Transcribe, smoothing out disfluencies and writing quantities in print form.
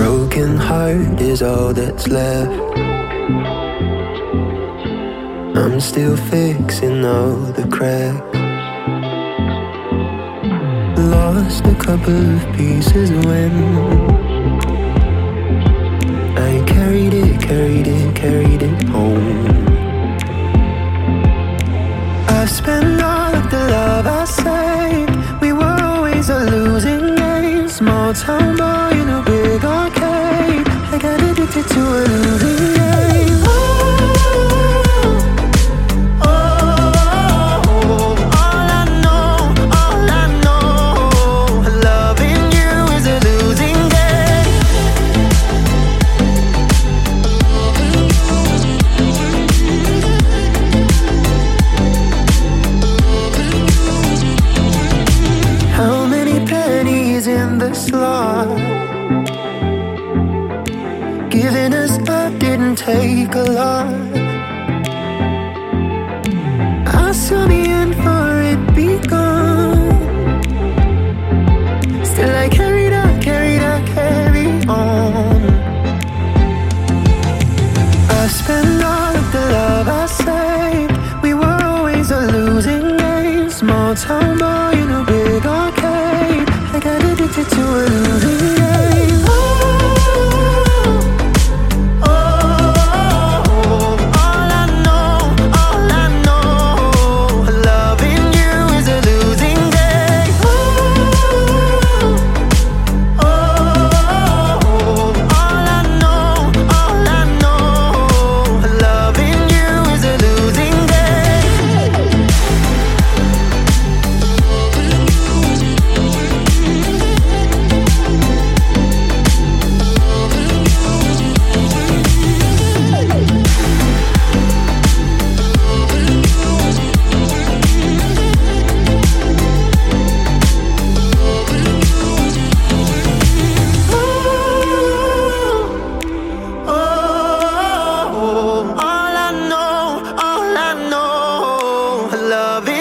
broken heart is all that's left. I'm still fixing all the cracks. Lost a couple of pieces when I carried it home. I've spent all of the love I saved. We were always a losing game. Small town boy in a big arcade. I got addicted to a losing game. Giving us up didn't take a lot. I saw the end for it be gone. Still I carry on. I spent all of the love I saved. We were always a losing game. Small town boy in a big arcade. I got addicted to a losing game. Love